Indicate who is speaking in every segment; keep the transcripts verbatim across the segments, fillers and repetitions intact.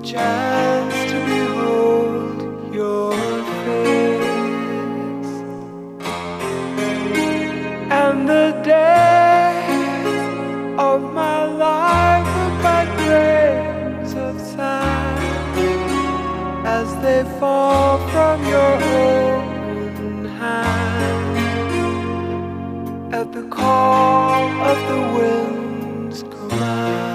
Speaker 1: chance to behold your face, and the days of my life are but grains of sand as they fall from your open hand at the call of the wind's command.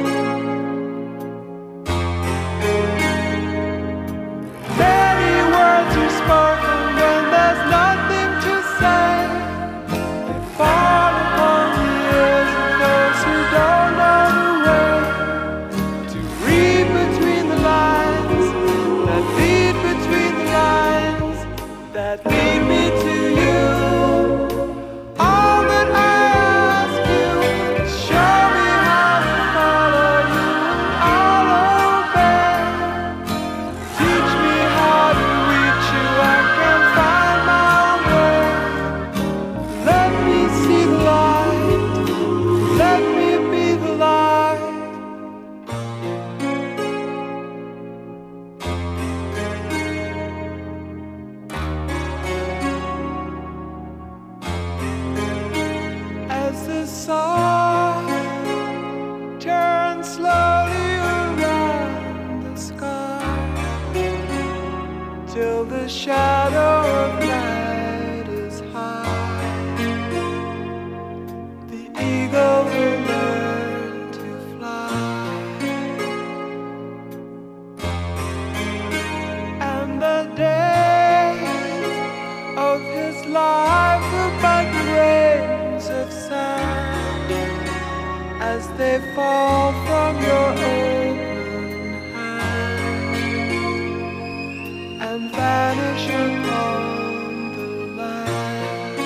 Speaker 1: Many words are spoken when there's nothing to say. They fall upon the ears of those who don't know the way to read between the lines, that lead between the lines, that lead me to you. All that I ask you is show me how to follow you and I'll obey. Teach me how to reach you, I can find my own way. Let me see the light, let me be the light. As the sun turns slowly around the sky, till the shadow of night is high, the eagle will learn to fly, and the days of his life are but grains of sand as they fall from your open hand and vanish upon the land.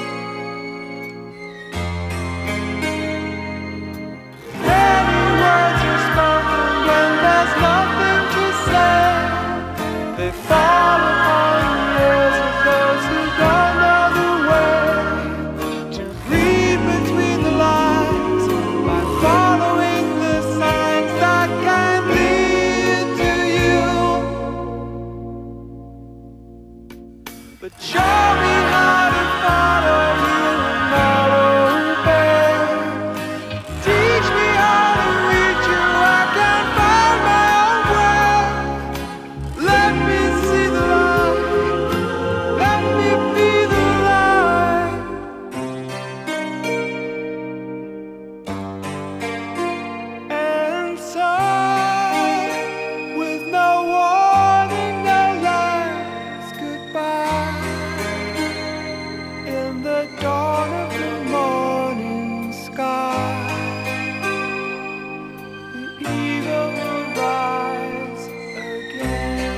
Speaker 1: Many words are spoken when there's nothing to say. They fall upon the ears of those who don't know the way to read between the lines by following the signs that can lead to you. But show me how to follow you and I'll obey. Teach me how to reach you, I can find my own way. Let me see the light, let me be the light. And so, with no warning, no last goodbye, in the dawn of the morning sky, the eagle will rise again.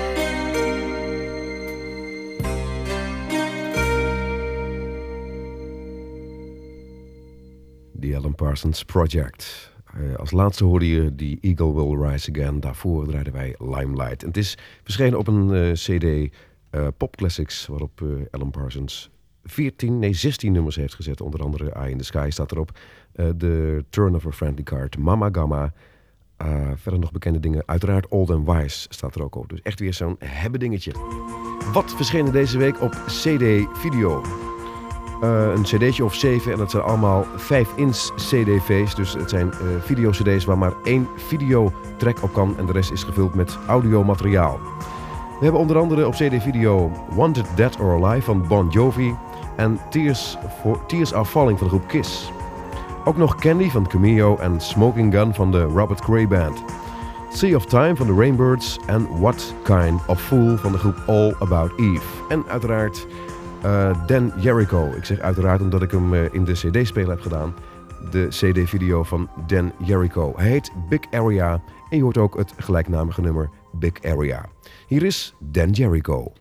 Speaker 2: The Alan Parsons Project. Uh, als laatste hoorde je The Eagle Will Rise Again. Daarvoor draaiden wij Limelight. En het is verschenen op een uh, cd uh, Pop Classics, waarop uh, Alan Parsons veertien, nee zestien nummers heeft gezet. Onder andere Eye in the Sky staat erop. Uh, The Turn of a Friendly Card, Mama Gamma. Uh, verder nog bekende dingen. Uiteraard Old and Wise staat er ook op. Dus echt weer zo'n hebben dingetje. Wat verschenen deze week op cd-video? Uh, een cd'tje of zeven en dat zijn allemaal vijf inch cd-v's. Dus het zijn uh, video-cd's waar maar één videotrack op kan en de rest is gevuld met audiomateriaal. We hebben onder andere op cd-video Wanted Dead or Alive van Bon Jovi en Tears, for, Tears Are Falling van de groep Kiss. Ook nog Candy van Cameo en Smoking Gun van de Robert Cray Band. Sea of Time van de Rainbirds en What Kind of Fool van de groep All About Eve. En uiteraard uh, Dan Jericho. Ik zeg uiteraard omdat ik hem uh, in de cd-speler heb gedaan. De cd-video van Dan Jericho. Hij heet Big Area en je hoort ook het gelijknamige nummer Big Area. Hier is Dan Jericho.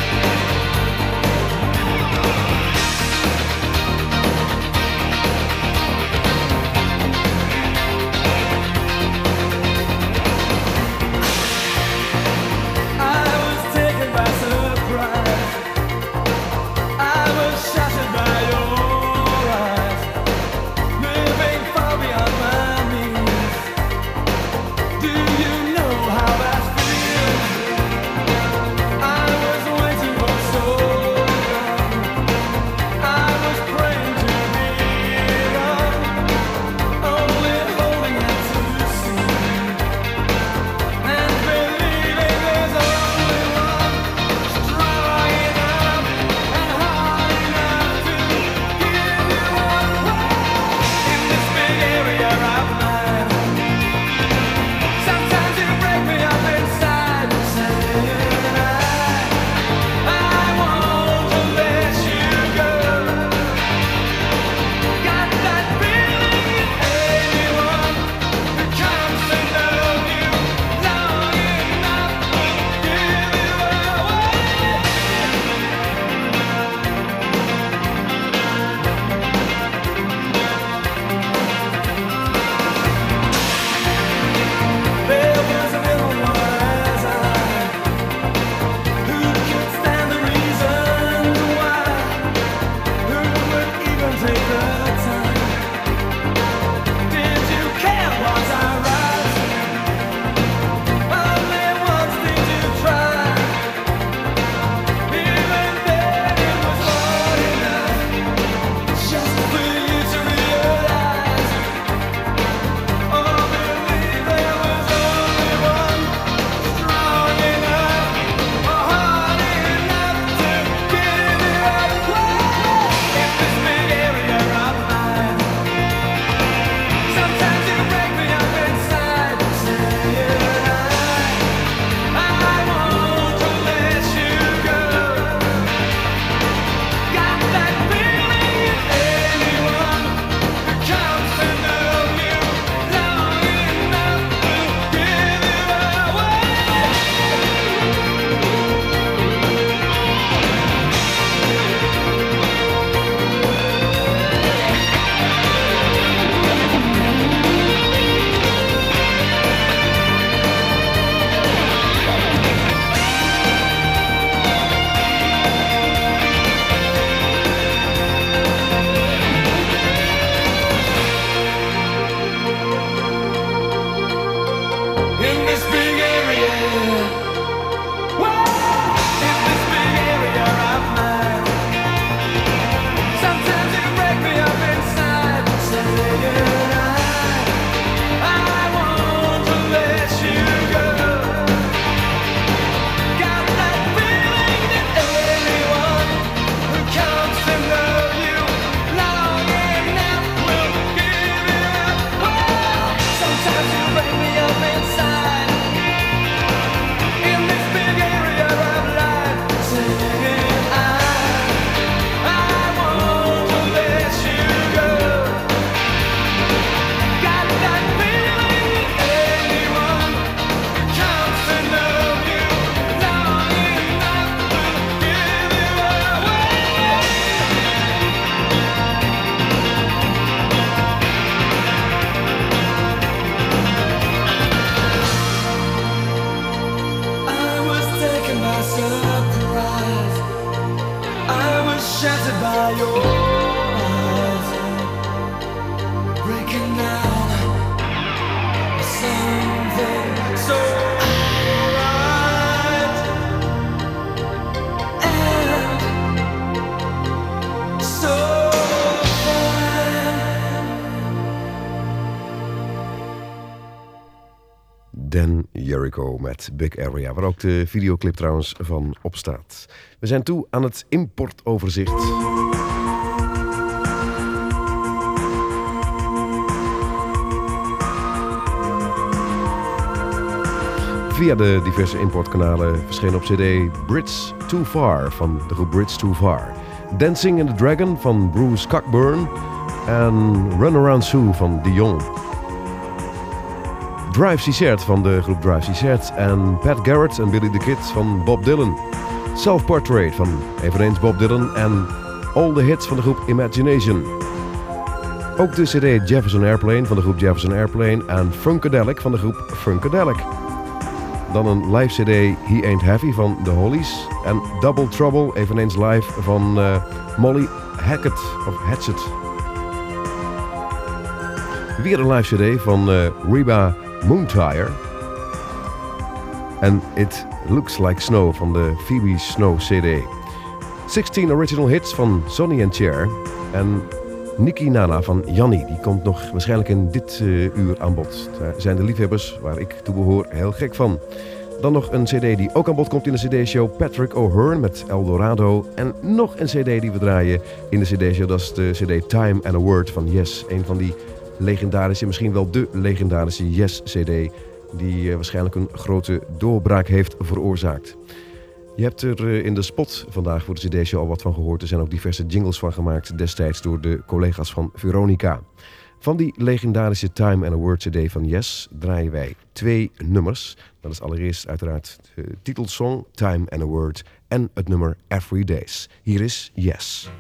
Speaker 1: Thank
Speaker 2: Dan Jericho met Big Area, waar ook de videoclip trouwens van op staat. We zijn toe aan het importoverzicht. Via de diverse importkanalen verscheen op cd Bridge Too Far van de groep Bridge Too Far, Dancing in the Dragon van Bruce Cockburn en Runaround Sue van Dion. Drive C-Cert van de groep Drive C-Cert en Pat Garrett en Billy the Kid van Bob Dylan. Self-Portrait van eveneens Bob Dylan en All the Hits van de groep Imagination. Ook de cd Jefferson Airplane van de groep Jefferson Airplane en Funkadelic van de groep Funkadelic. Dan een live cd He Ain't Heavy van The Hollies en Double Trouble, eveneens live van uh, Molly Hackett of Hatchet. Weer een live cd van uh, Reba Moontire en It Looks Like Snow van de Phoebe Snow cd. zestien original hits van Sonny and Cher en Niki Nana van Jannie. Die komt nog waarschijnlijk in dit uh, uur aan bod. Daar zijn de liefhebbers, waar ik toe behoor, heel gek van. Dan nog een cd die ook aan bod komt in de cd-show, Patrick O'Hearn met Eldorado. En nog een cd die we draaien in de cd-show, dat is de cd Time and a Word van Yes. Een van die legendarische, misschien wel de legendarische Yes-cd... die uh, waarschijnlijk een grote doorbraak heeft veroorzaakt. Je hebt er uh, in de spot vandaag voor de cd-show al wat van gehoord. Er zijn ook diverse jingles van gemaakt destijds door de collega's van Veronica. Van die legendarische Time and a Word cd van Yes draaien wij twee nummers. Dat is allereerst uiteraard de titelsong Time and a Word en het nummer Every Days. Hier is Yes.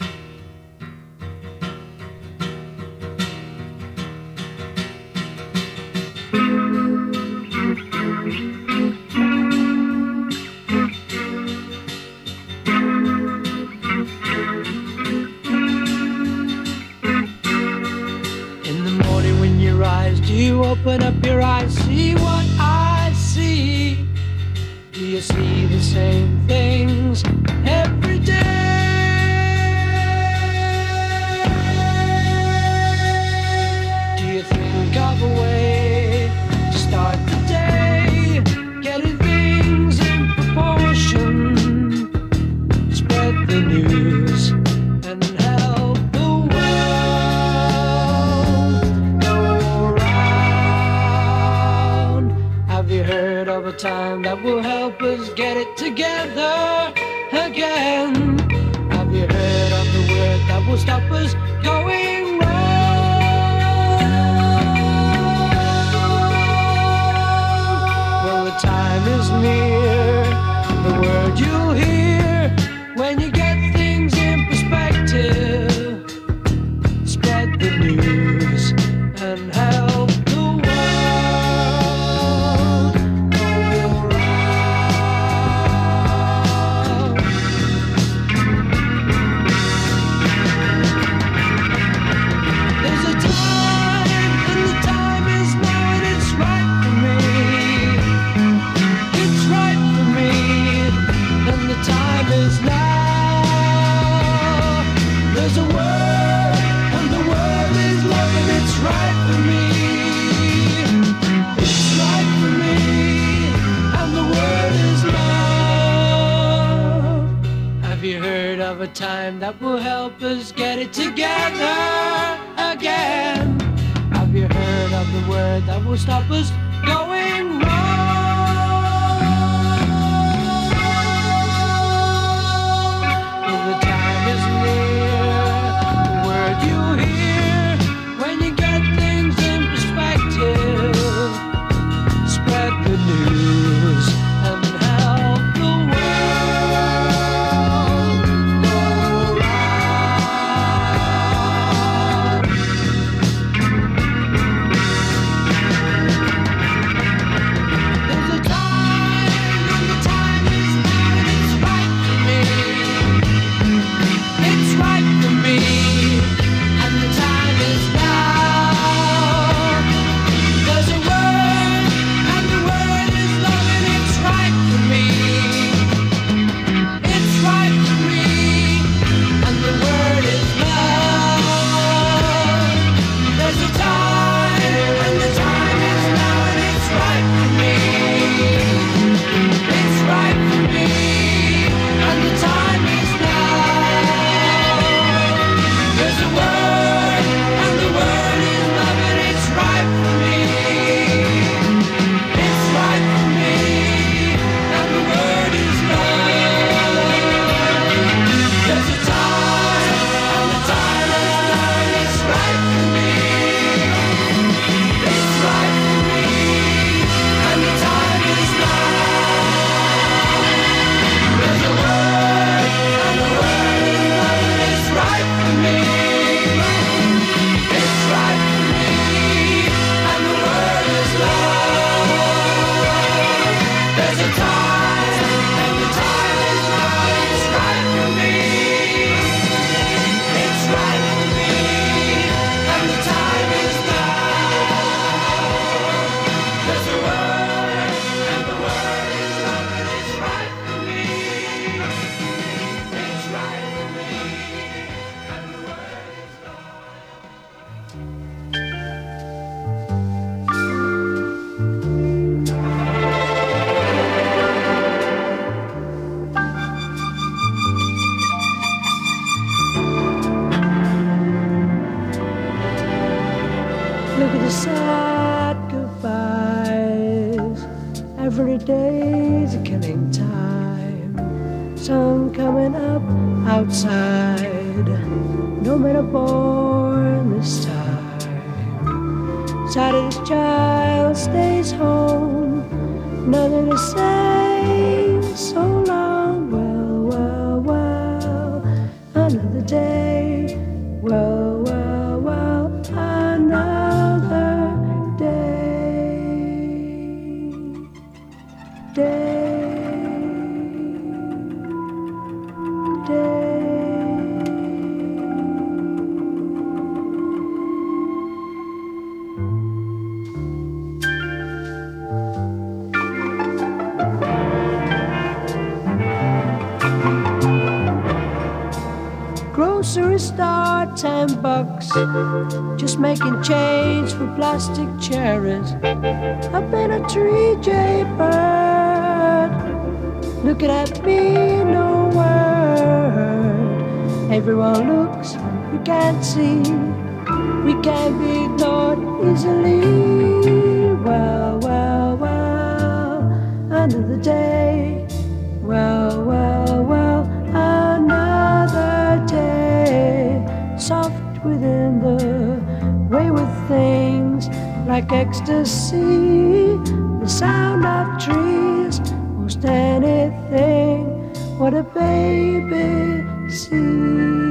Speaker 1: You open up your eyes, see what I see. Do you see the same things every day? Do you think of a way to start the day? Getting things in proportion. Spread the news and help the world. Have you heard of a time that will help us get it together again? Have you heard of the word that will stop us going wrong? Well, the time is near, the word you'll hear when you get things in perspective. Spread the news and help the world. A time that will help us get it together again. Have you heard of the word that will stop us going wrong? Well, the time is near, the word you hear when you get things in perspective. Spread the news and help the world.
Speaker 3: Look at the sad goodbyes. Every day's a killing time. Sun coming up outside. No men are born this time. Saddest child stays home. Nothing to say. So long. Well, well, well. Another day. Well, well, well. Another day. Day. Day. Grocery store, ten bucks. Just making change for plastic cherries. I've been a tree J bird. Looking at me, no word. Everyone looks, we can't see. We can't be ignored easily. Well, well, well, another day. Well, well, well, another day. Soft within the wayward things, like ecstasy. The sound of trees, most anything. What a baby sees.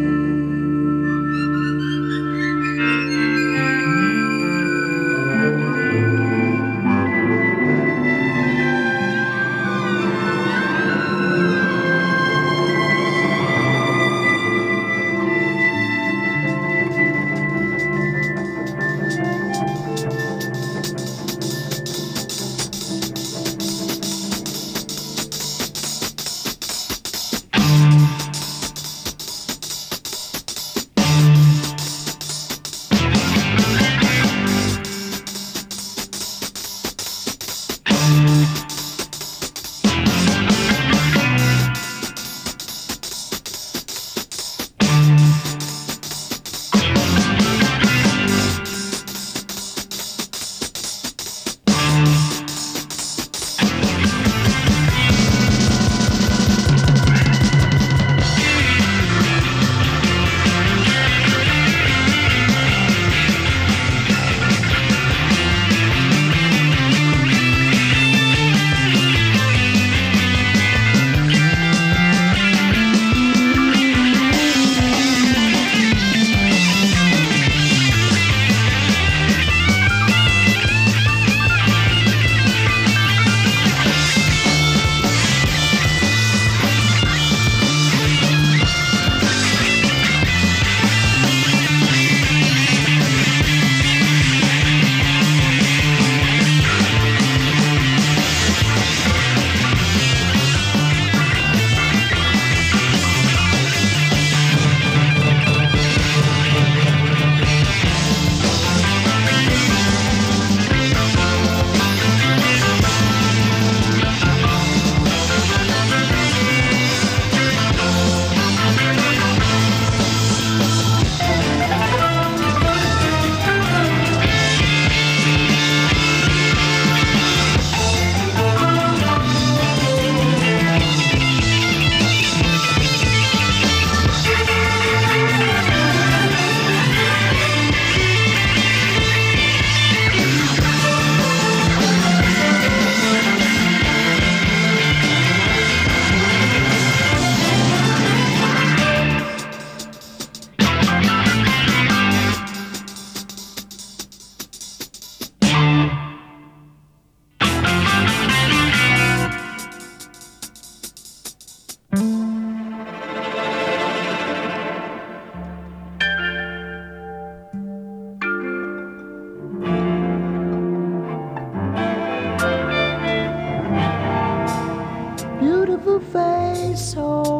Speaker 3: Beautiful face,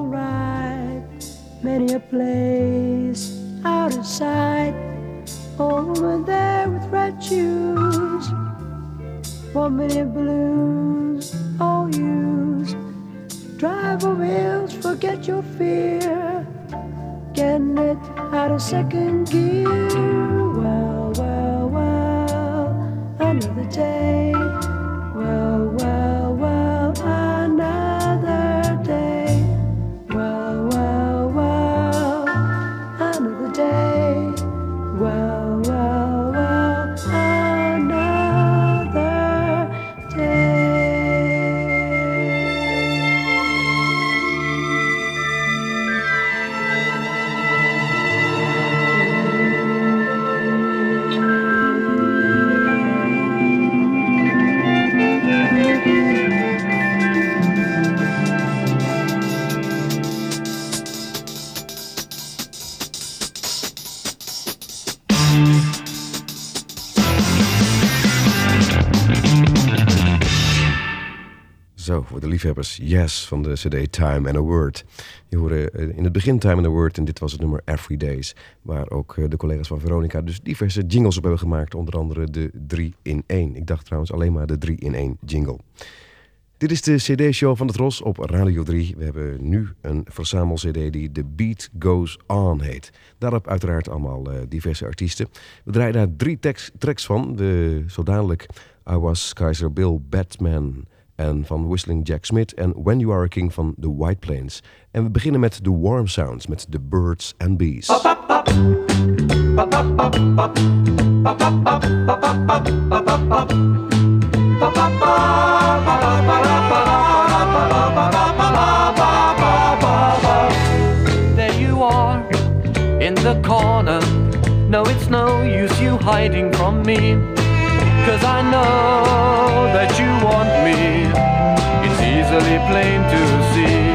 Speaker 3: alright. Many a place out of sight. Old woman there with red shoes. One minute blues, all used. Drive on wheels, forget your fear. Getting it out of second gear. Well, well, well. another day. Well, well, well, another day. Well, well, well, another day. Well, well, well, another day.
Speaker 2: Zo, voor de liefhebbers, Yes van de cd Time and a Word. Je hoorde in het begin Time and a Word en dit was het nummer Every Days. Waar ook de collega's van Veronica dus diverse jingles op hebben gemaakt. Onder andere de drie in één. Ik dacht trouwens alleen maar de drie in één jingle. Dit is de cd-show van het Ros op Radio drie. We hebben nu een verzamel-cd die The Beat Goes On heet. Daarop uiteraard allemaal uh, diverse artiesten. We draaien daar drie tex- tracks van. De, zo dadelijk I Was Kaiser Bill, Batman en van Whistling Jack Smith en When You Are a King van The White Plains. En we beginnen met The Warm Sounds met The Birds and Bees.
Speaker 4: There you are, in the corner. No, it's no use you hiding from me, 'cause I know that you want me. It's easily plain to see.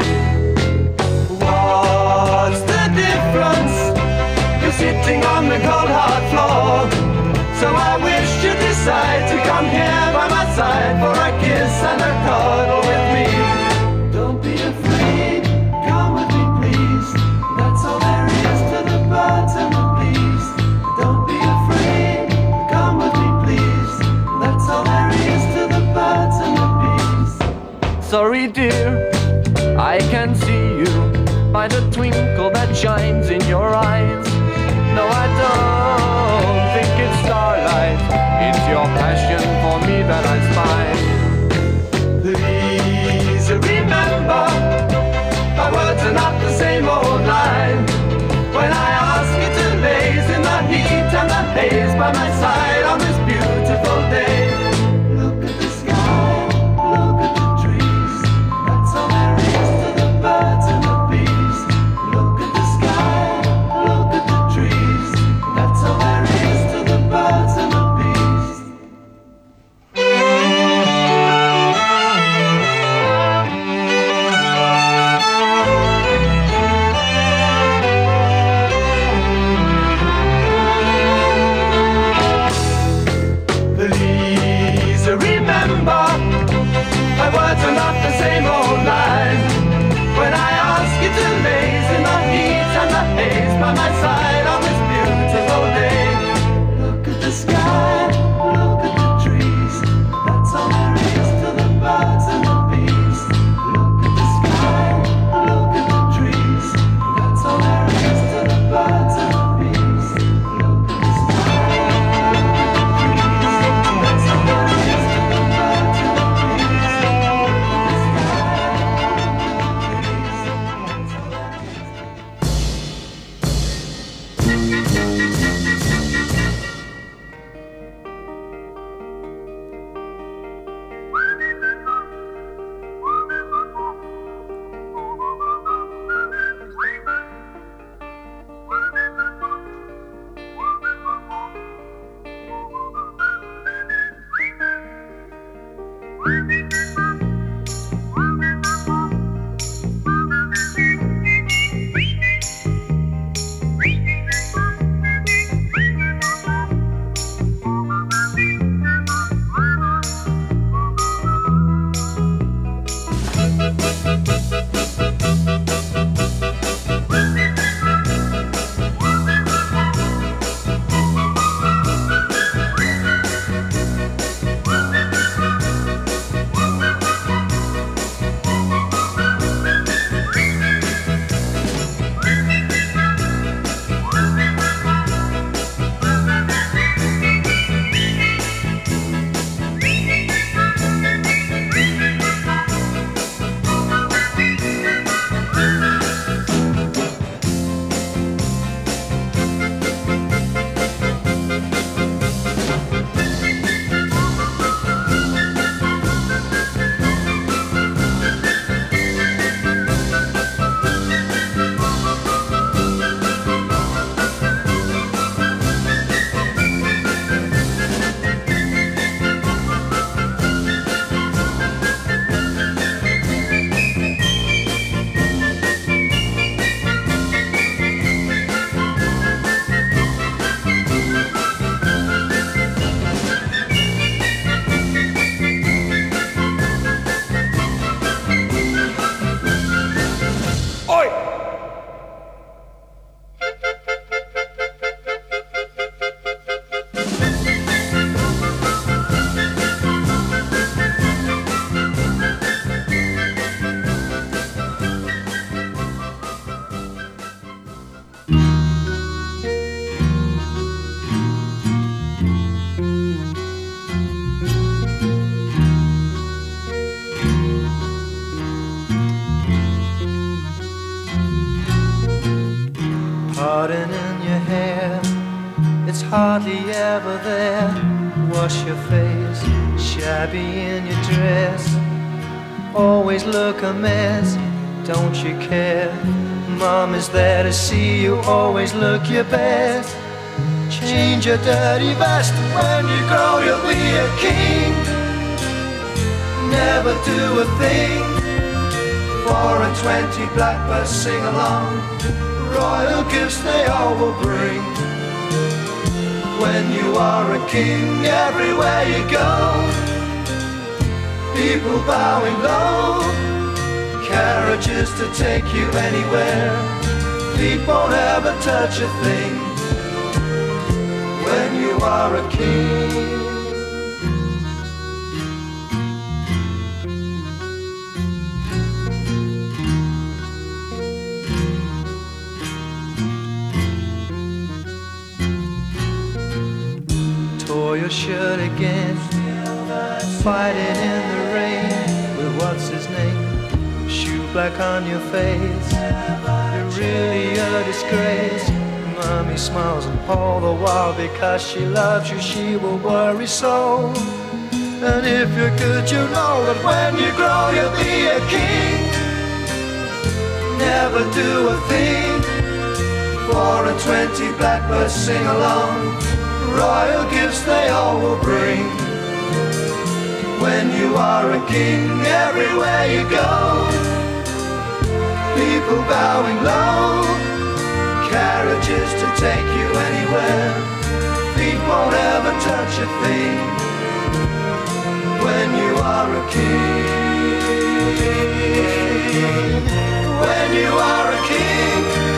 Speaker 4: What's the difference? You're sitting on the cold hard floor. So I wish you'd decide to come here by my side for a kiss and a cuddle with me. Don't be afraid, come with me please. That's all there is to the birds and the bees. Don't be afraid, come with me please. That's all there is to the birds and the bees. Sorry dear, I can see you by the twinkle that shines in your eyes. No, I don't think it's starlight. It's your passion for me that I spy. Please remember, my words are not the same old line. When I ask you to laze in the heat and the haze by my side on this beautiful day. Look at the sky, look at the trees. That's all there is to the birds and the bees. Look at the sky, look at the trees. That's all there is to the birds and the bees. Please remember, my words are not the same old line. When I ask you to laze in the heat and the haze by my side on this beautiful day. Look at the sky, look at the trees. That's all there is to the birds and the bees. Look at the sky, look at the trees. That's all there is to the birds and the bees. Look at the sky, look at the trees. That's all there is to the birds and the bees. Look at the sky, look at the trees. That's all there is.
Speaker 5: hardly ever there. Wash your face, shabby in your dress. Always look a mess, don't you care? Mom is there to see you, always look your best. Change your dirty vest, when you grow you'll be a king. Never do a thing. Four and twenty blackbirds sing along, royal gifts they all will bring. When you are a king, everywhere you go, people bowing low, carriages to take you anywhere, feet won't ever touch a thing. When you are a king. Tore your shirt again, fighting in the rain with what's his name, shoe black on your face, you're really a disgrace. Mommy smiles and all the while, because she loves you she will worry so. And if you're good you know that when you grow you'll be a king. Never do a thing. Four and twenty blackbirds sing along, royal gifts they all will bring. When you are a king, everywhere you go, people bowing low, carriages to take you anywhere, feet won't ever touch a thing. When you are a king, when you are a king,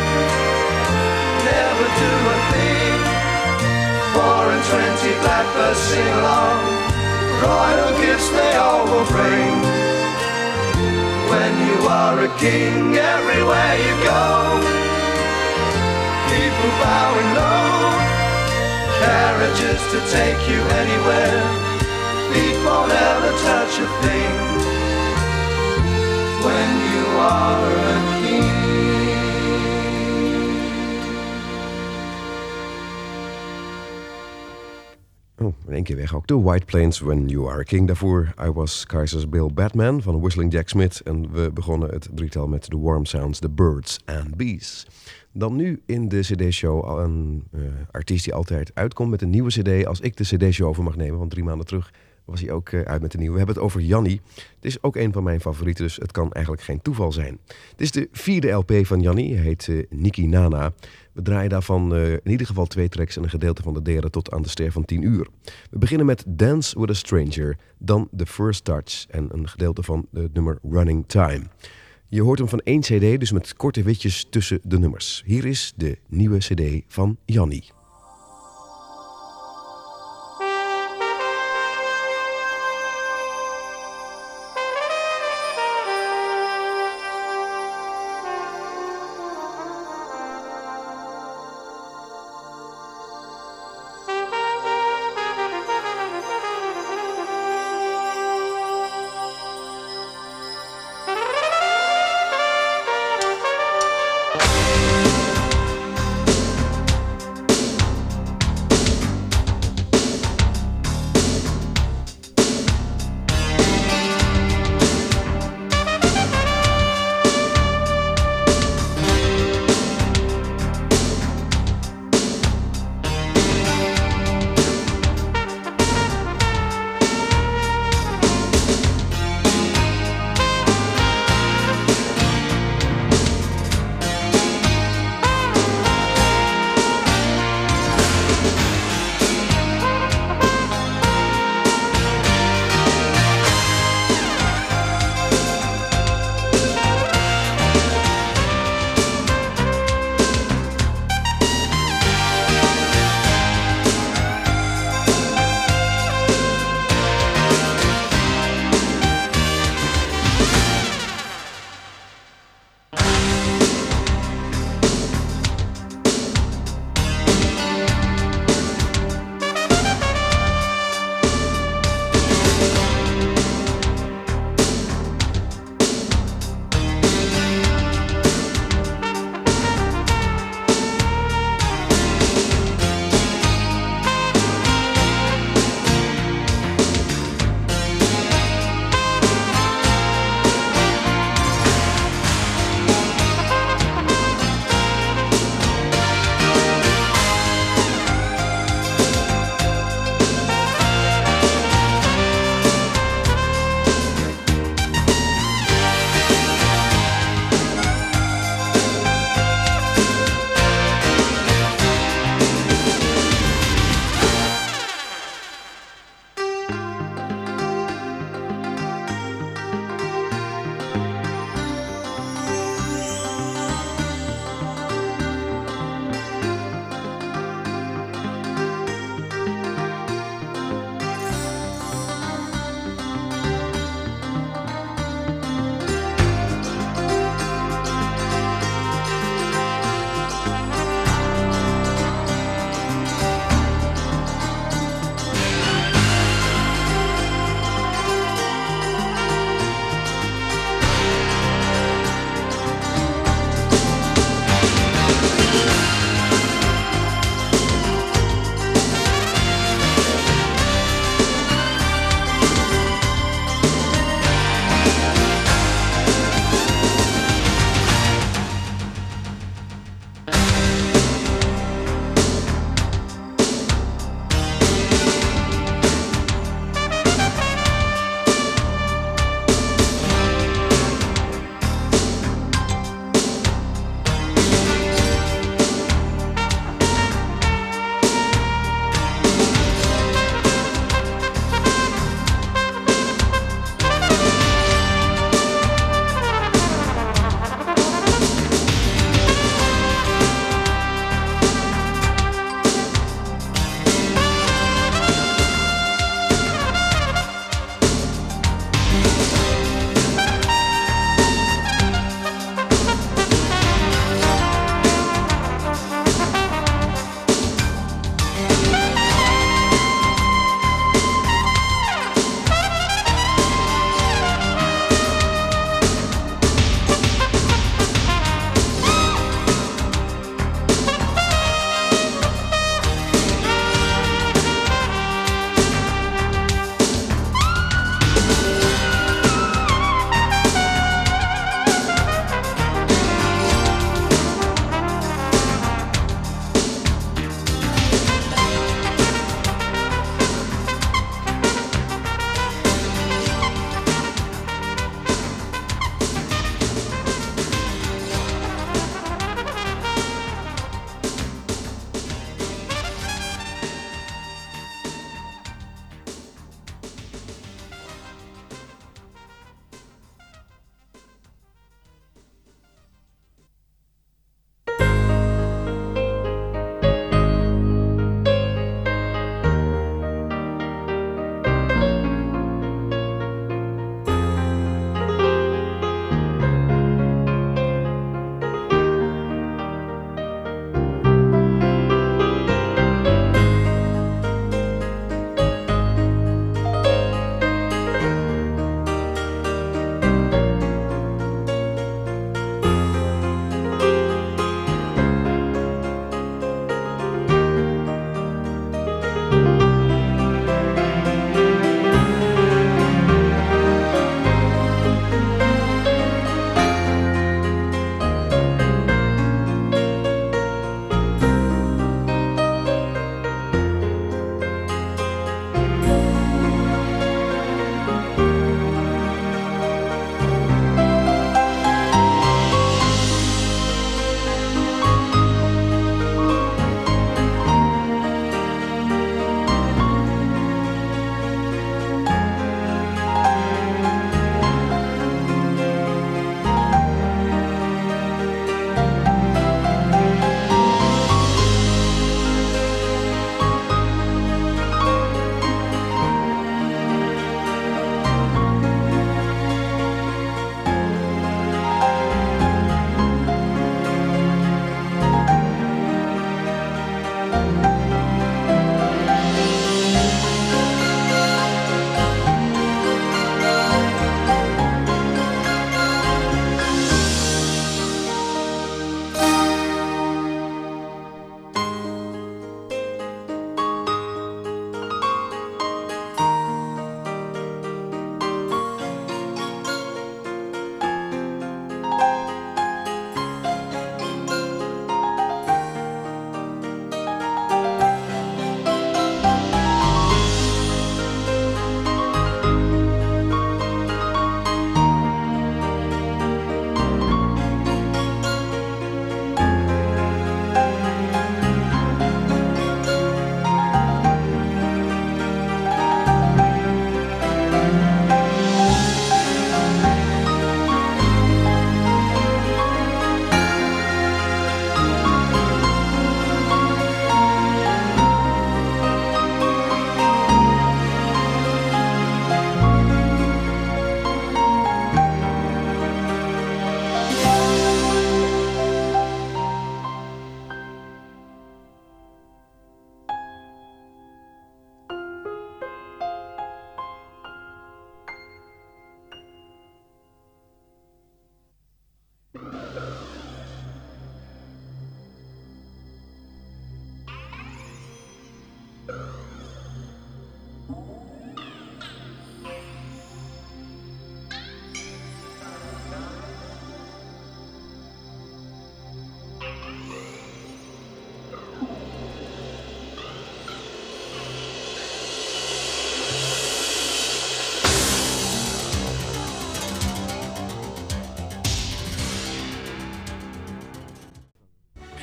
Speaker 5: never do a thing. Four and twenty blackbirds sing along, royal gifts they all will bring. When you are a king, everywhere you go, people bowing low, carriages to take you anywhere, feet won't ever touch a thing. When you are a king.
Speaker 2: Oh, in één keer weg ook. The White Plains, When You Are a King. Daarvoor I Was Kaiser's Bill Batman van Whistling Jack Smith. En we begonnen het drietal met The Warm Sounds, The Birds and Bees. Dan nu in de cd-show een uh, artiest die altijd uitkomt met een nieuwe cd. Als ik de cd-show over mag nemen, want drie maanden terug was hij ook uh, uit met de nieuwe. We hebben het over Jannie. Het is ook een van mijn favorieten, dus het kan eigenlijk geen toeval zijn. Het is de vierde L P van Jannie. Hij heet uh, Niki Nana. We draaien daarvan uh, in ieder geval twee tracks en een gedeelte van de derde tot aan de ster van tien uur. We beginnen met Dance with a Stranger, dan The First Touch en een gedeelte van het nummer Running Time. Je hoort hem van één cd, dus met korte witjes tussen de nummers. Hier is de nieuwe cd van Jannie.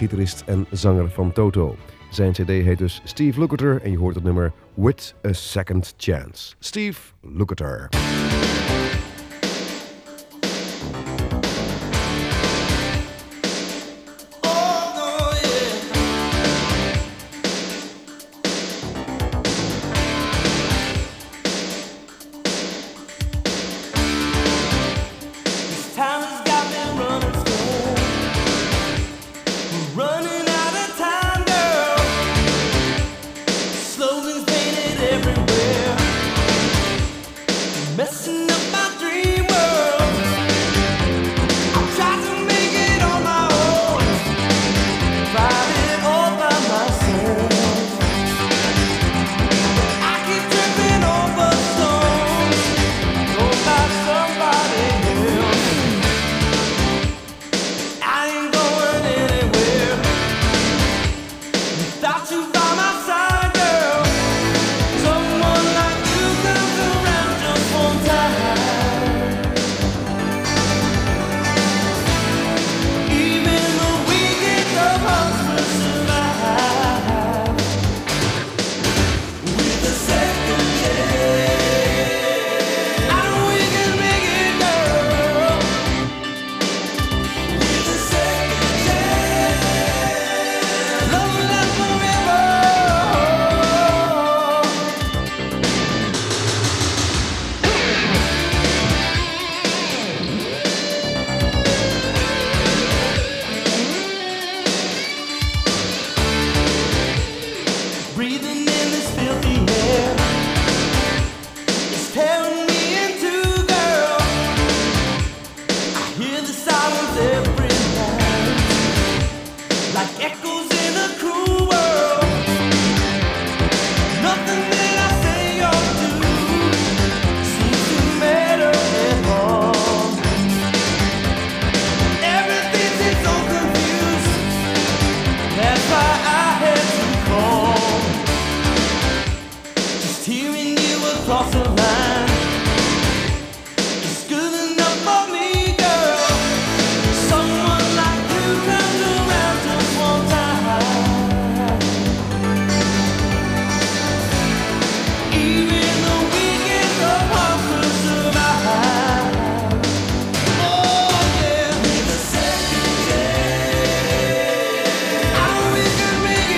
Speaker 2: gitarist en zanger van Toto. Zijn cd heet dus Steve Lukather en je hoort het nummer With a Second Chance. Steve Lukather.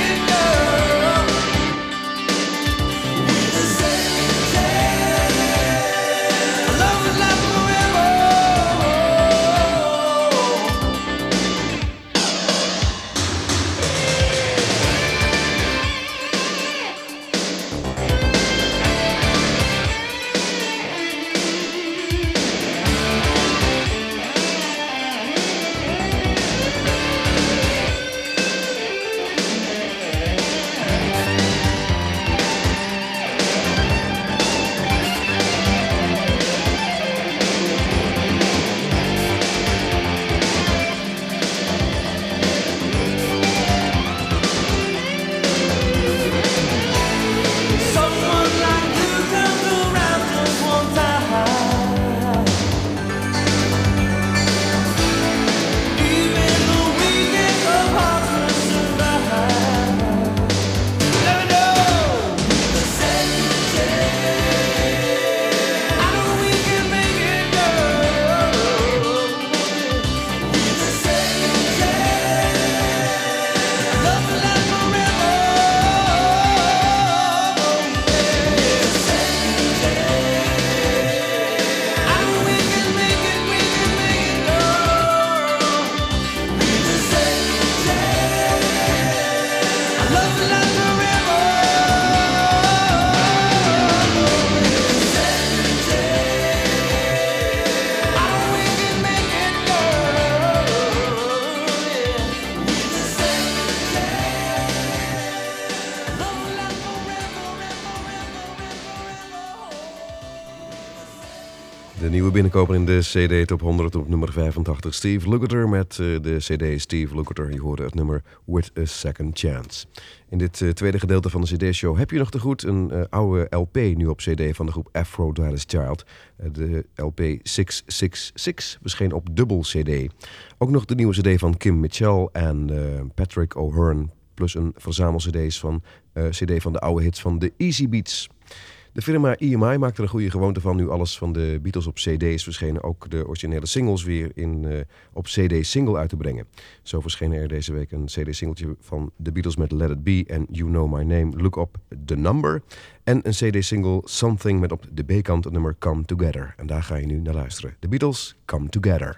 Speaker 6: With a second chance.
Speaker 2: De nieuwe binnenkoper in de C D Top honderd op nummer vijfentachtig. Steve Lukather met uh, de C D Steve Lukather. Je hoorde het nummer With a Second Chance. In dit uh, tweede gedeelte van de C D-show heb je nog te goed een uh, oude L P nu op C D van de groep Aphrodite's Child. Uh, de L P zes zes zes verscheen op dubbel C D. Ook nog de nieuwe C D van Kim Mitchell en uh, Patrick O'Hearn. Plus een verzamel C D's van uh, C D van de oude hits van de Easy Beats. De firma E M I maakt er een goede gewoonte van nu alles van de Beatles op C D is verschenen. Ook de originele singles weer in, uh, op C D-single uit te brengen. Zo verschenen er deze week een C D-singeltje van de Beatles met Let It Be en You Know My Name, Look Up The Number. En een C D-single Something met op de B-kant het nummer Come Together. En daar ga je nu naar luisteren. De Beatles, Come Together.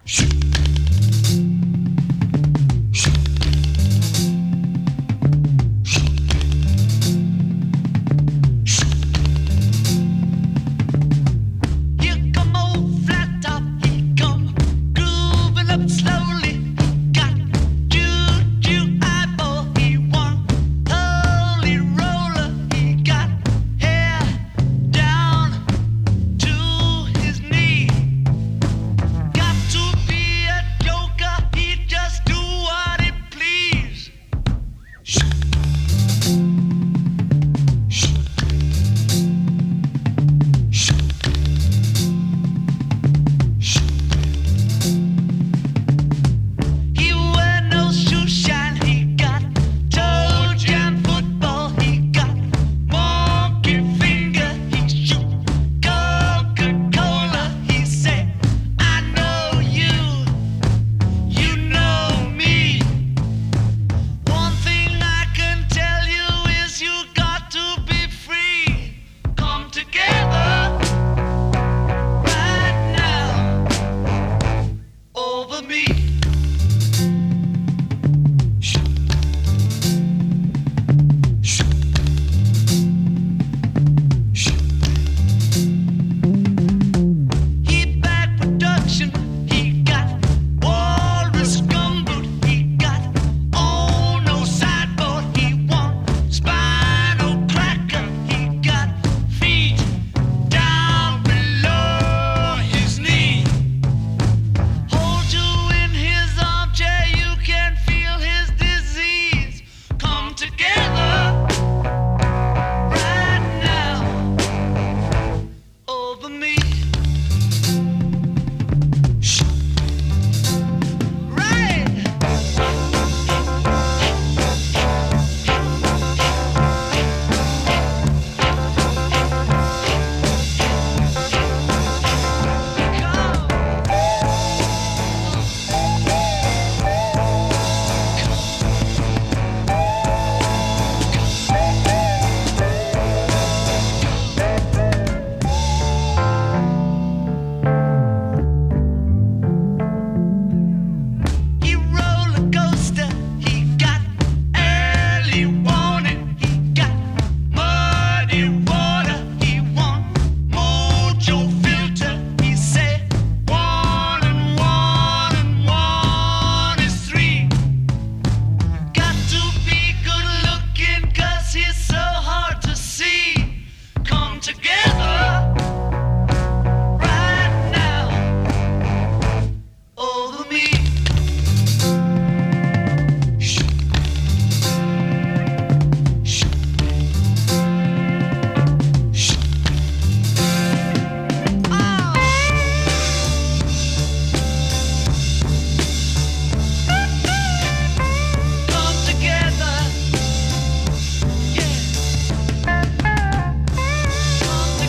Speaker 6: Come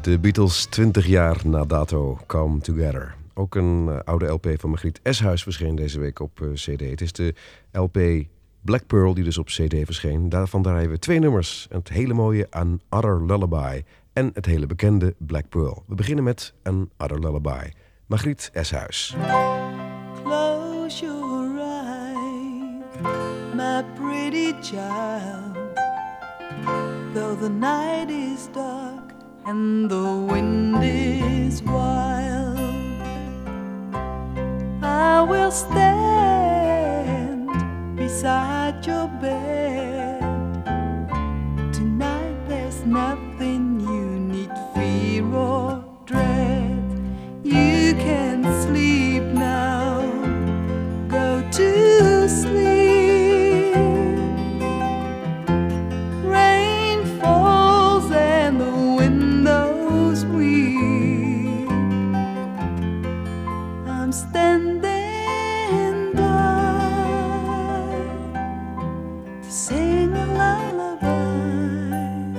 Speaker 2: De Beatles twintig jaar na dato, Come Together. Ook een uh, oude L P van Margriet Eshuis verscheen deze week op uh, C D. Het is de L P Black Pearl die dus op C D verscheen. Daarvan draaien we twee nummers. Het hele mooie An Other Lullaby en het hele bekende Black Pearl. We beginnen met An Other Lullaby. Margriet Eshuis.
Speaker 5: Close your eyes, my pretty child. Though the night is dark and the wind is wild, I will stand beside your bed. Tonight there's nothing you need fear or dread. You can sleep now, go to sleep. Rain falls and the windows weep. I'm standing by to sing a lullaby.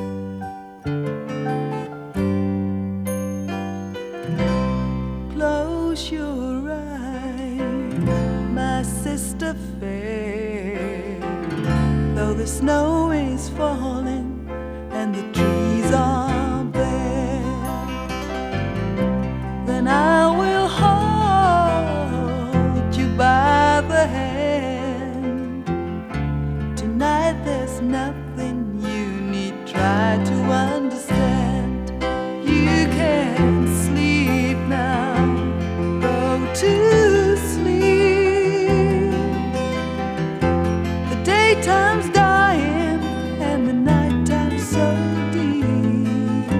Speaker 5: Close your eyes, my sister fair. Though the snow is falling and the trees are bare, then I will hold you by the hand. Tonight there's nothing you need try to understand. You can sleep now, go to sleep. The daytime's dying and the nighttime's so deep.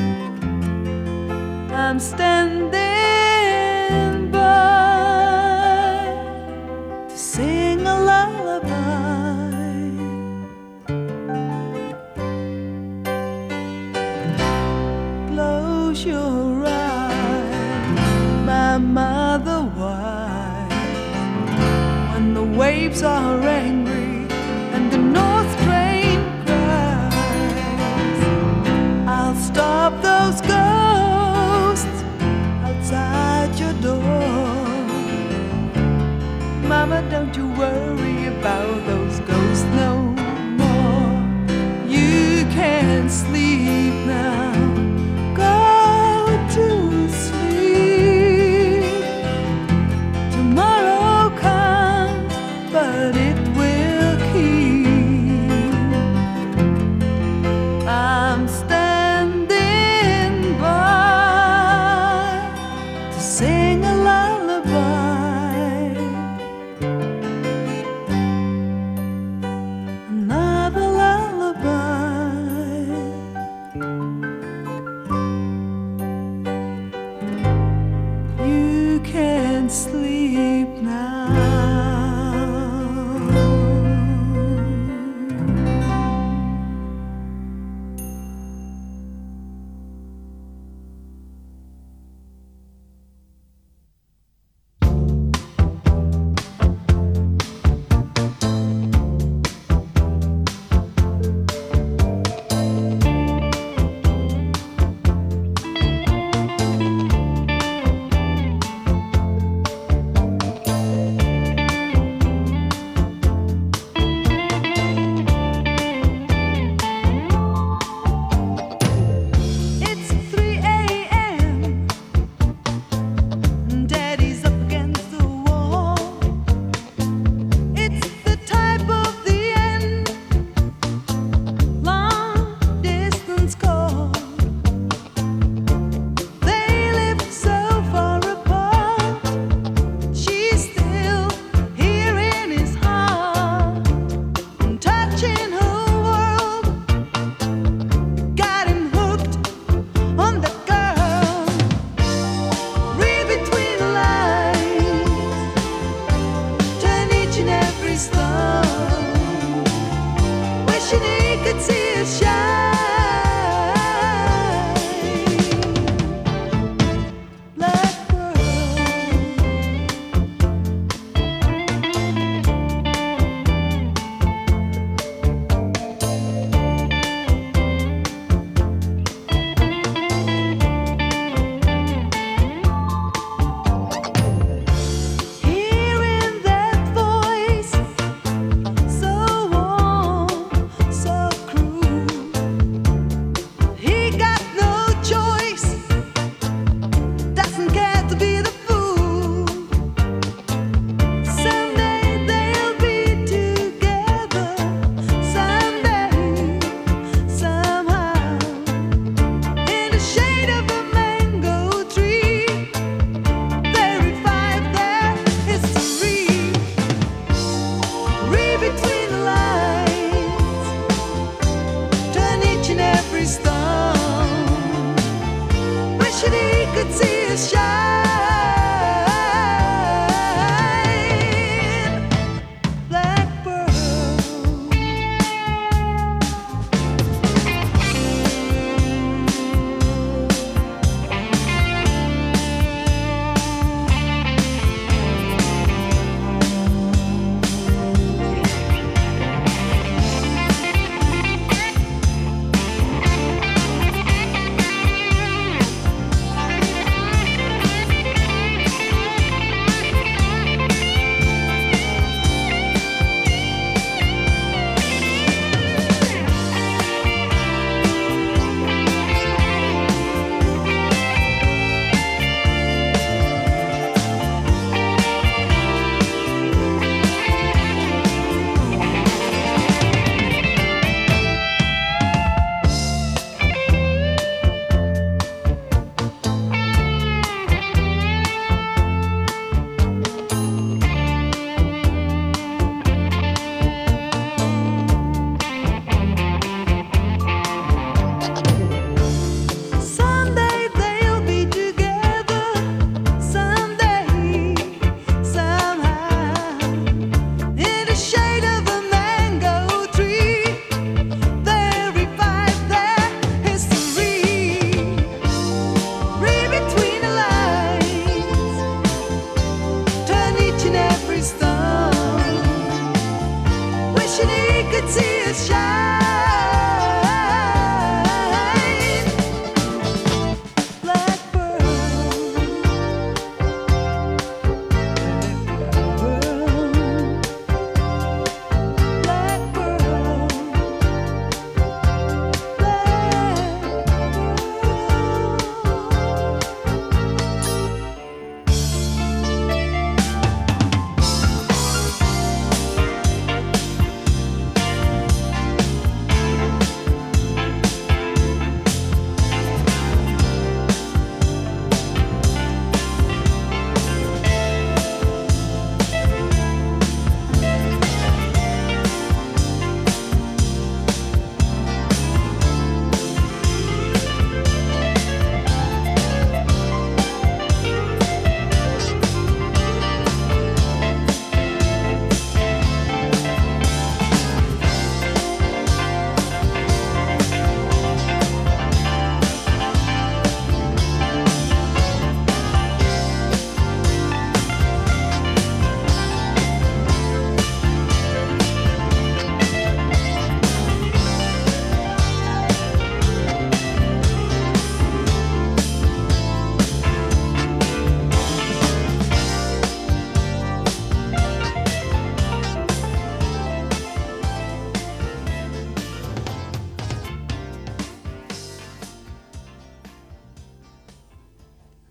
Speaker 5: I'm standing by to sing a lullaby. Close your eyes, my mother wise. When the waves are angry and the north train cries, I'll stop those ghosts outside your door. Mama, don't you worry about those ghosts no more. You can sleep now, go to sleep. Tomorrow comes, but it will keep. I'm standing by to sing a lullaby. Another lullaby. You can sleep now.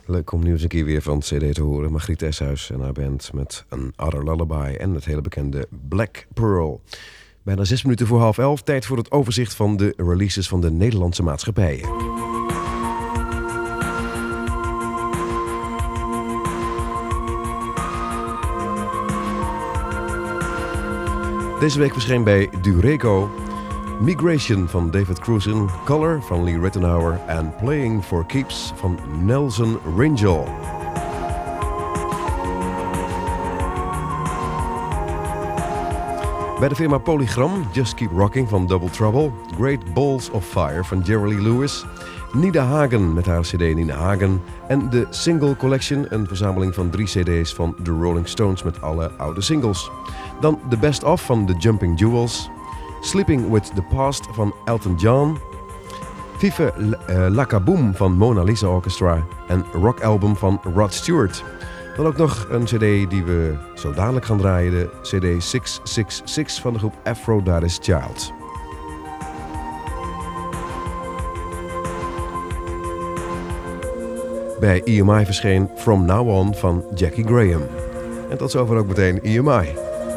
Speaker 2: Leuk om nieuws een keer weer van het cd te horen. Margriet Eshuis en haar band met een Other Lullaby en het hele bekende Black Pearl. Bijna zes minuten voor half elf. Tijd voor het overzicht van de releases van de Nederlandse maatschappijen. Deze week verscheen bij Dureco Migration van David Cruzen, Color van Lee Rittenhauer en Playing for Keeps van Nelson Ringel. Bij de firma Polygram, Just Keep Rocking van Double Trouble, Great Balls of Fire van Jerry Lee Lewis, Nina Hagen met haar cd Nina Hagen en de Single Collection, een verzameling van drie cd's van The Rolling Stones met alle oude singles. Dan The Best Of van The Jumping Jewels, Sleeping with the Past van Elton John, Vive uh, La Kaboom van Mona Lisa Orchestra en Rock Album van Rod Stewart. Dan ook nog een cd die we zo dadelijk gaan draaien, de cd zes zes zes van de groep Aphrodite's Child. Bij E M I verscheen From Now On van Jackie Graham. En tot zover ook meteen E M I.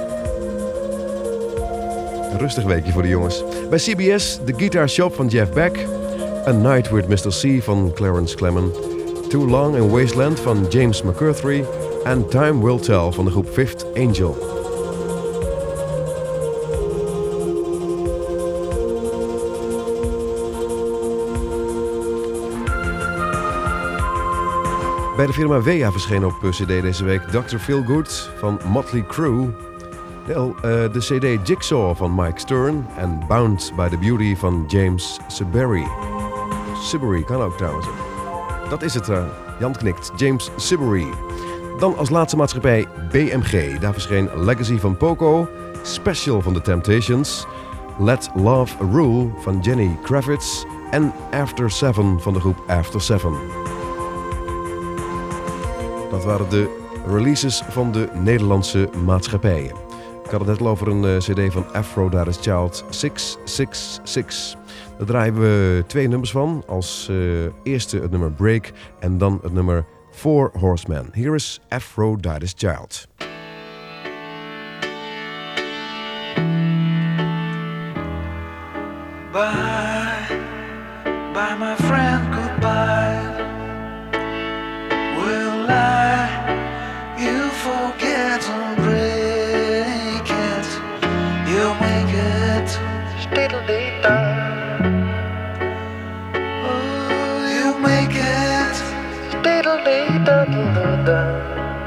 Speaker 2: Een rustig weekje voor de jongens. Bij C B S, The Guitar Shop van Jeff Beck, A Night with mister C van Clarence Clemon, Too Long in Wasteland van James McCurthy en Time Will Tell van de groep Fifth Angel. Bij de firma Wea verscheen op cd deze week doctor Feelgood van Motley Crue, de, uh, de cd Jigsaw van Mike Stern en Bound by the Beauty van James Siberi. Siberi kan ook trouwens. Dat is het, uh, Jan knikt, James Siberi. Dan als laatste maatschappij B M G. Daar verscheen Legacy van Poco, Special van The Temptations, Let Love Rule van Jenny Kravitz en After Seven van de groep After Seven. Dat waren de releases van de Nederlandse maatschappijen. Ik had het net al over een uh, cd van Aphrodite's Child zes zes zes. Daar draaien we twee nummers van. Als uh, eerste het nummer Break en dan het nummer Four Horsemen. Hier is Aphrodite's Child.
Speaker 5: Bye, bye my friend, goodbye. Will I, you forget and break it, you make it, stiddle-dee-da. Oh, you make it, stiddle-dee-da-da-da-da.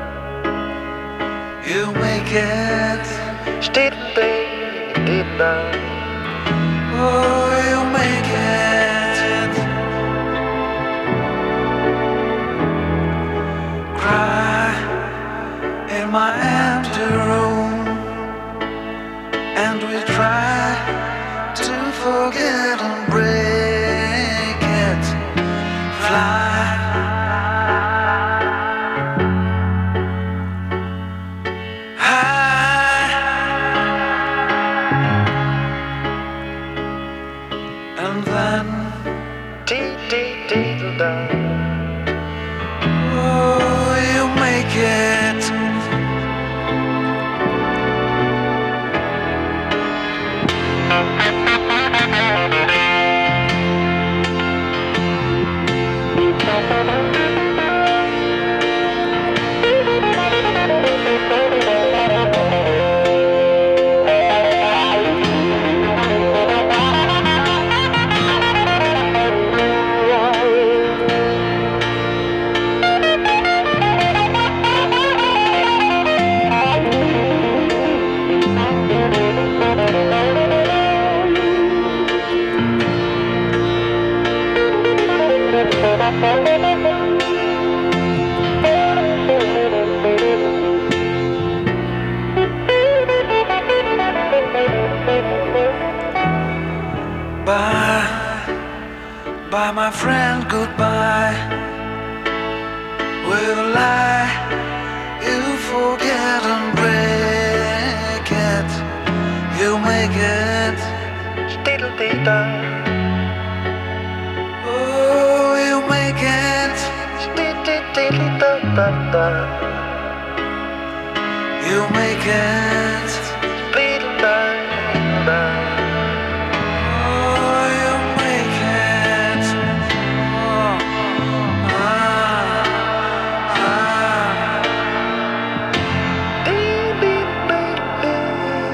Speaker 5: You make it, stiddle-dee-dee-da. Oh, you make it. Cry in my empty room, and we try to forget and break it. Fly high, and then dee dee dee da. Oh, you make it. Bye, bye my friend, goodbye. Will I, you forget and break it, you make it, stiddle-dee-da. Oh, you make it, stiddle-dee-da. da da. You make it bleed da da. Oh, you make it. Oh, ah, ah. Beep, beep, beep, beep.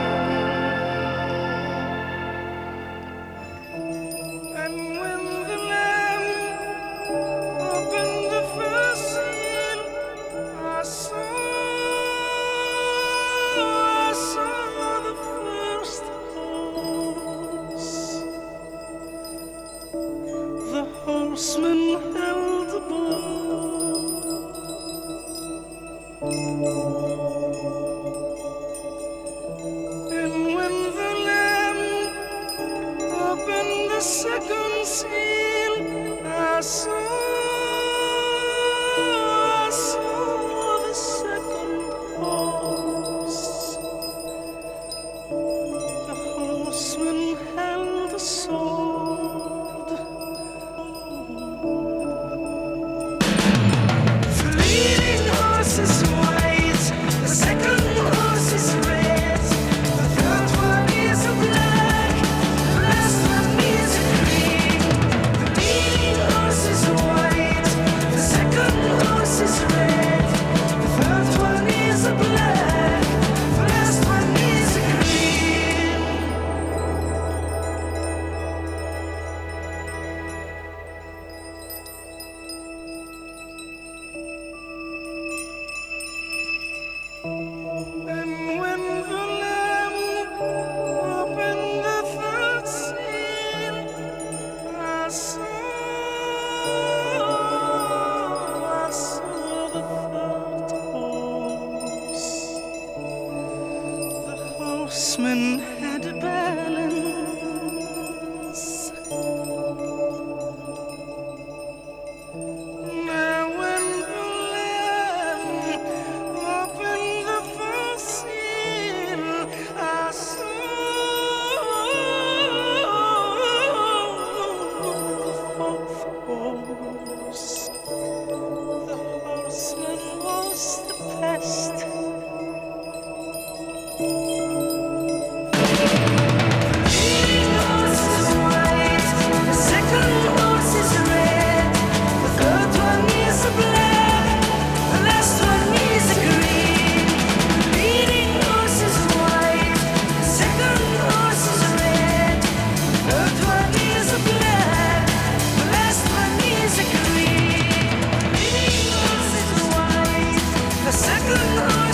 Speaker 1: And when the lamb opened the first seal, I saw, I saw the first horse. The horseman held the bow. And when the lamb opened the second seal, I saw, I saw the second horse. The horseman held a sword. The leading horse is white, the second horse is red, the third one is a black, the last one is a green. The leading horse is white, the second horse is red, the third one is a black, the last one is a green. And when the lamb opened the third seal, I saw, I saw the third horse. The horseman had a balance. Now when the lamb opened the first seal, I saw the fourth horse. The horseman was the best. Leading horse is white, the second horse is red, the third one is a black, the last one is a green. The leading horse is white, the second horse is red, the third one is a black, the last one is a green. The leading horse is white, the second horse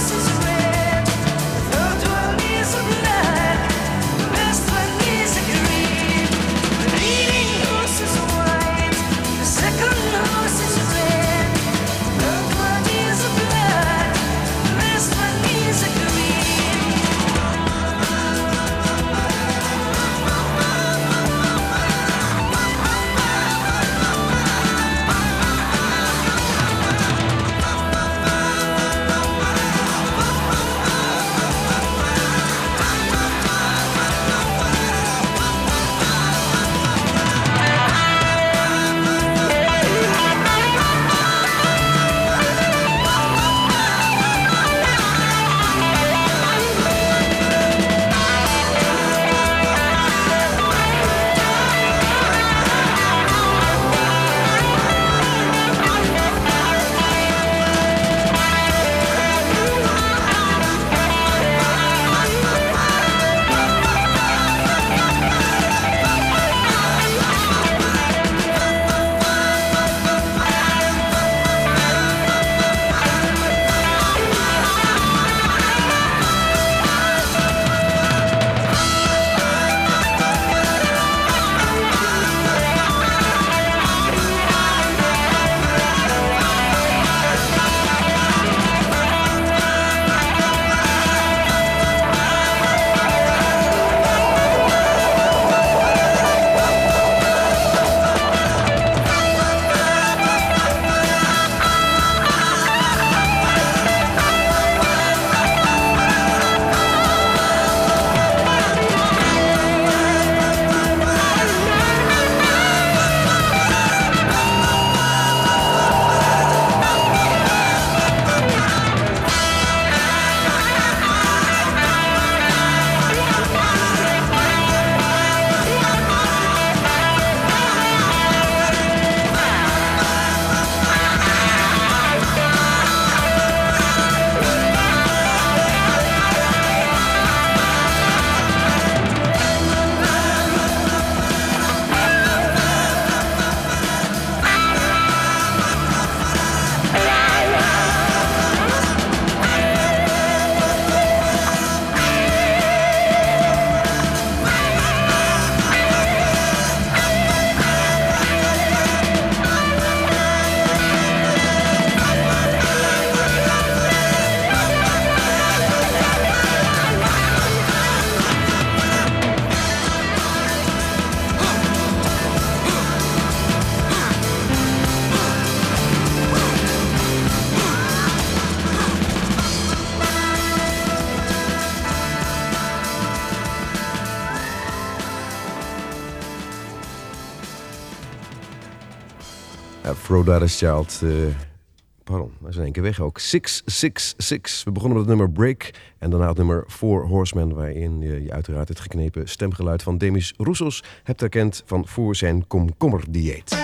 Speaker 2: Aphrodite's Child. Uh, pardon, dat is in één keer weg ook. zes zes zes. We begonnen met het nummer Break. En daarna het nummer Four Horsemen. Waarin je, je uiteraard het geknepen stemgeluid van Demis Roussos hebt herkend van voor zijn komkommerdieet.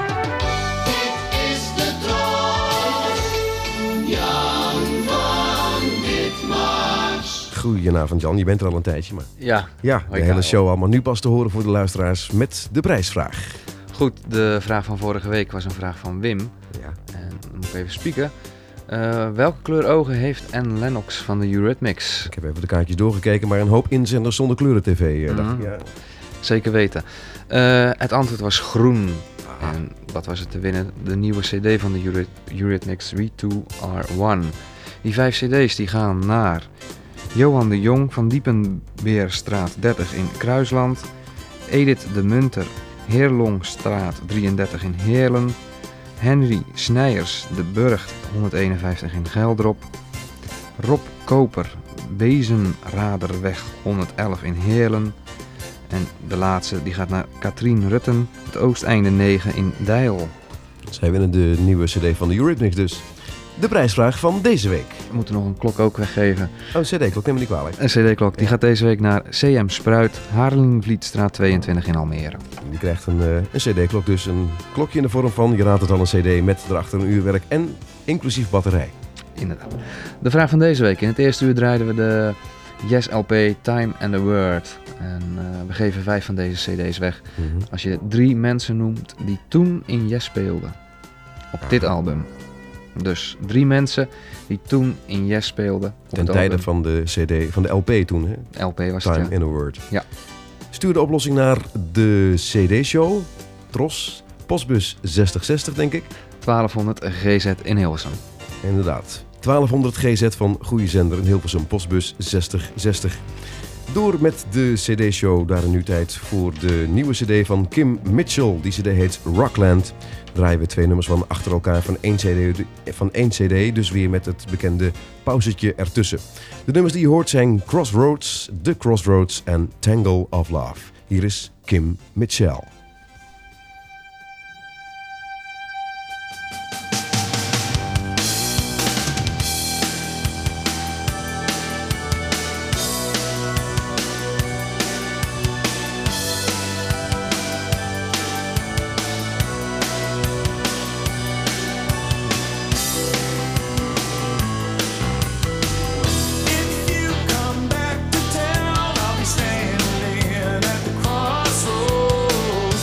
Speaker 2: Goedenavond Jan, je bent er al een tijdje. Maar...
Speaker 6: Ja.
Speaker 2: Ja, de hele show al. Maar nu pas te horen voor de luisteraars met de prijsvraag.
Speaker 6: Goed, de vraag van vorige week was een vraag van Wim.
Speaker 2: Ja.
Speaker 6: En dan moet ik even spieken. Uh, welke kleur ogen heeft Anne Lennox van de Eurythmics?
Speaker 2: Ik heb even de kaartjes doorgekeken, maar een hoop inzenders zonder kleuren-tv. Uh, dacht
Speaker 6: Mm-hmm.
Speaker 2: ja.
Speaker 6: Zeker weten. Uh, het antwoord was groen. Ah. En wat was het te winnen? De nieuwe cd van de Eury- Eurythmics, We Two Are One. Die vijf cd's die gaan naar Johan de Jong van Diepenbeerstraat dertig in Kruisland. Edith de Munter, Heerlongstraat drieëndertig in Heerlen. Henry Snijers de Burgt honderdeenenvijftig in Geldrop. Rob Koper, Bezenraderweg honderd-elf in Heerlen. En de laatste die gaat naar Katrien Rutten, het Oosteinde negen in Deil.
Speaker 2: Zij winnen de nieuwe cd van de Eurythmics dus. De prijsvraag van deze week.
Speaker 6: We moeten nog een klok ook weggeven.
Speaker 2: Oh, cd-klok, neem me niet kwalijk.
Speaker 6: Een cd-klok, die ja. gaat deze week naar C M Spruit, Haarlemmervlietstraat tweeëntwintig in Almere.
Speaker 2: Die krijgt een, uh, een cd-klok, dus een klokje in de vorm van, je raadt het al, een cd met erachter een uurwerk en inclusief batterij.
Speaker 6: Inderdaad. De vraag van deze week. In het eerste uur draaiden we de Yes L P Time and the Word. En uh, we geven vijf van deze cd's weg. Mm-hmm. Als je drie mensen noemt die toen in Yes speelden. Op ah. dit album. Dus drie mensen die toen in Yes speelden.
Speaker 2: Ten tijde van de cd, van de L P toen, hè?
Speaker 6: L P was
Speaker 2: Time
Speaker 6: het, ja.
Speaker 2: in a Word.
Speaker 6: Ja.
Speaker 2: Stuur de oplossing naar de cd-show, Tros, postbus zestig zestig, denk ik.
Speaker 6: twaalfhonderd G Z in Hilversum.
Speaker 2: Inderdaad. twaalfhonderd G Z van Goeie Zender in Hilversum, postbus zestig zestig. Door met de cd-show, daar nu tijd voor de nieuwe cd van Kim Mitchell. Die cd heet Rockland. Draaien we twee nummers van achter elkaar van één, cd, van één cd, dus weer met het bekende pauzetje ertussen. De nummers die je hoort zijn Crossroads, The Crossroads en Tangle of Love. Hier is Kim Mitchell.
Speaker 7: Standing at the crossroads.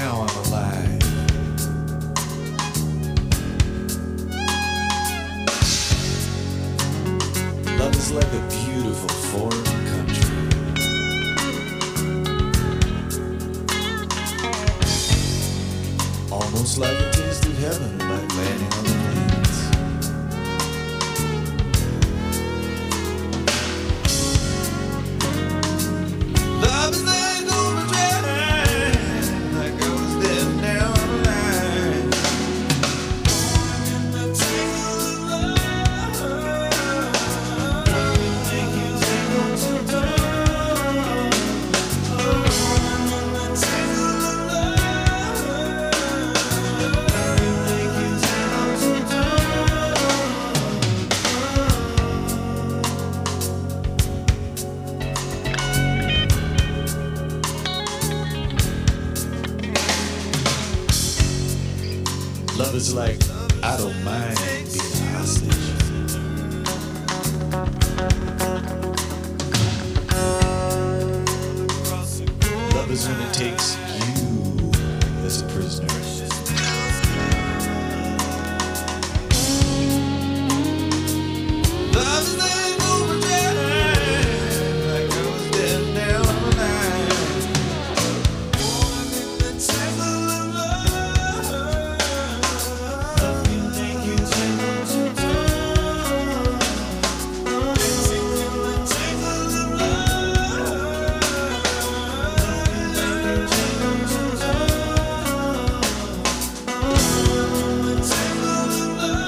Speaker 7: now I'm alive. Love is like a beautiful foreign country. Almost like a taste of heaven, like landing on the plains. Love is like overdrive, like I was dead, now I'm alive. Born in the tangle of love. Think you tangle too dark. Born in the tangle of love. Think you tangle too dark. Love is like, I don't mind being a hostage. Love is when it takes you as a prisoner. Love is like overdrive, like I was dead, now I'm alive. Born in the tangle of love. Love you think you tangle too dark. Dancing in the tangle of love. Love you think you tangle too dark. Born in the tangle of love.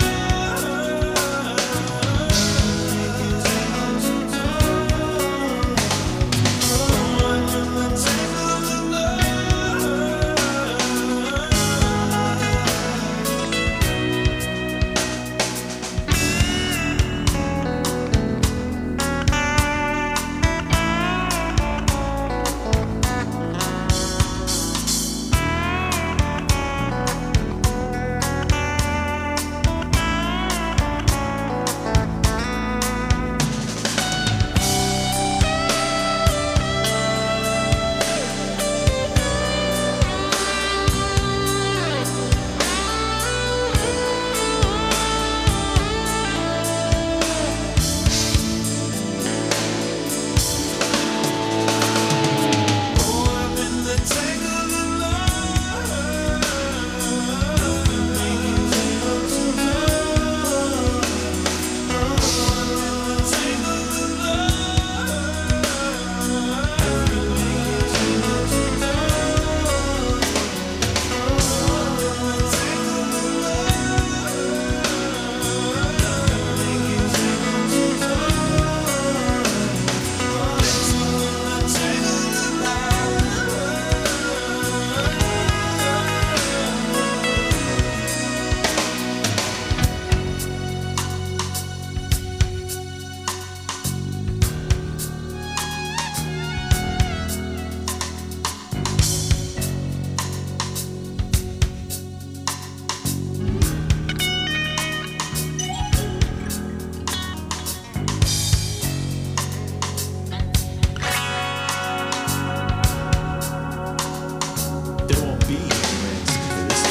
Speaker 7: There won't be any ransom for this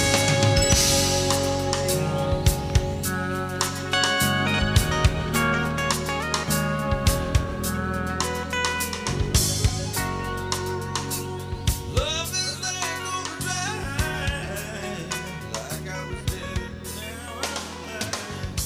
Speaker 7: Love is like overdrive, like I was dead, now I'm alive.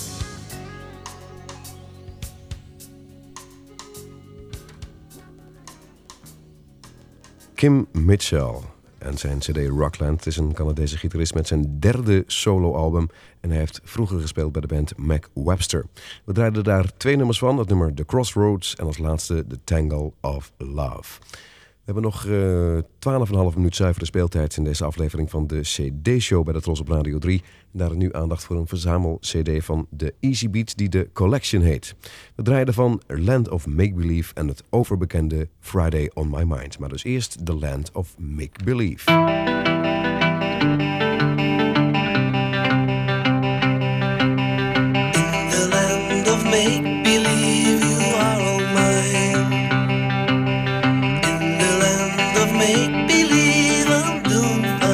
Speaker 2: Kim Mitchell en zijn cd Rockland. Het is een Canadese gitarist met zijn derde soloalbum. En hij heeft vroeger gespeeld bij de band Mac Webster. We draaiden daar twee nummers van. Het nummer The Crossroads en als laatste The Tangle of Love. We hebben nog uh, twaalf komma vijf minuut zuivere speeltijd in deze aflevering van de C D-show bij de Tros op Radio drie. En daar nu aandacht voor een verzamel-C D van de Easy Beats die de Collection heet. We draaien van Land of Make Believe en het overbekende Friday on My Mind. Maar dus eerst The Land of Make Believe.
Speaker 8: In the land of make believe you are all mine. In the land of make believe I'm doomed.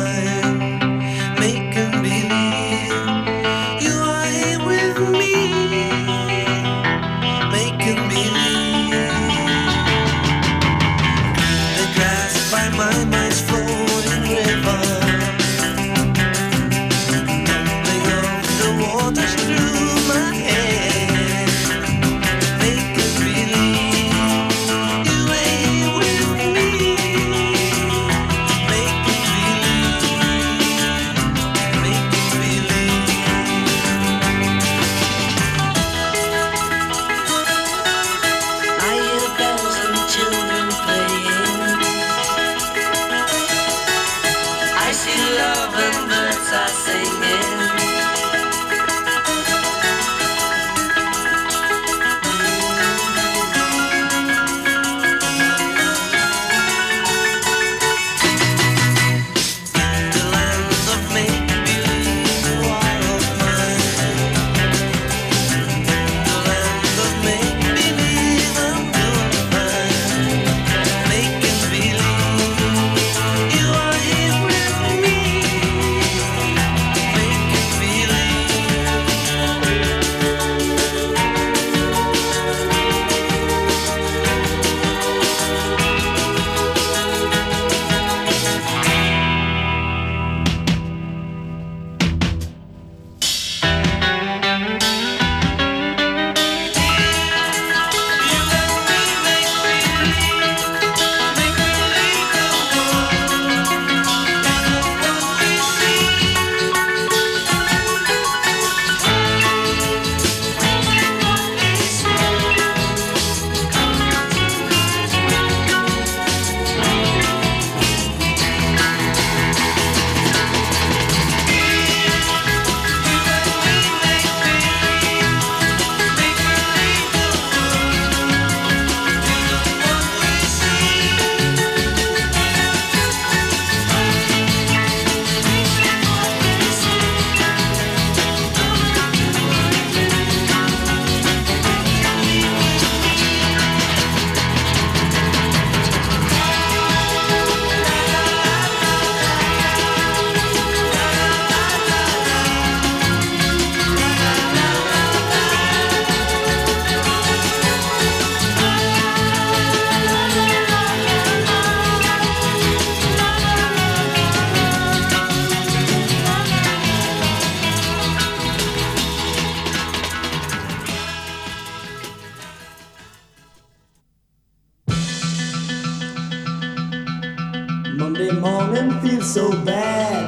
Speaker 9: morning feels so bad.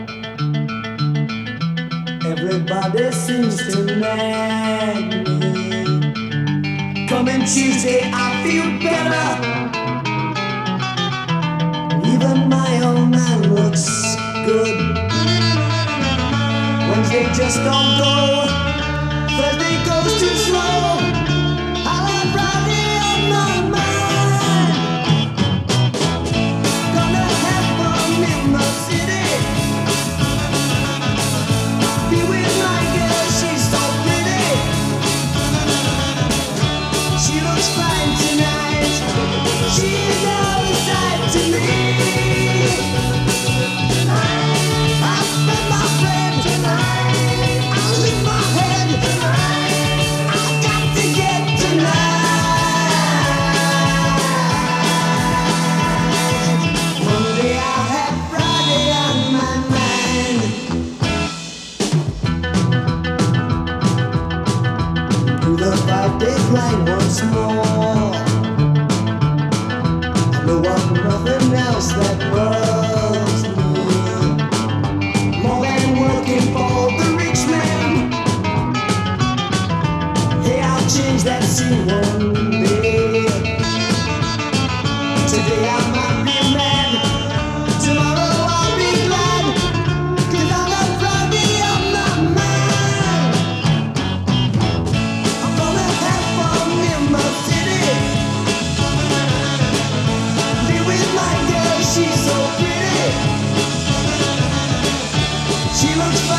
Speaker 9: Everybody seems to nag me. Coming Tuesday, I feel better. Even my old man looks good. Wednesday just don't go. Thursday goes too slow. I'll have Friday on my mind. Gonna have fun in the city. Be with my girl, she's so pretty. She looks fine tonight. She's all the sight to me. I'll spend my friend tonight. I'll leave my head tonight. I've got to get tonight. Monday I'll have Friday on my mind. Through the five-day plan once more. I know of nothing else that works me more than working for the rich man. Hey, I'll change that scene one day. Today I might be mad. Tomorrow I'll be glad. 'Cause I'll have Friday on my mind. I'm gonna have fun in my city. Be with my girl, she's so pretty. She looks fine.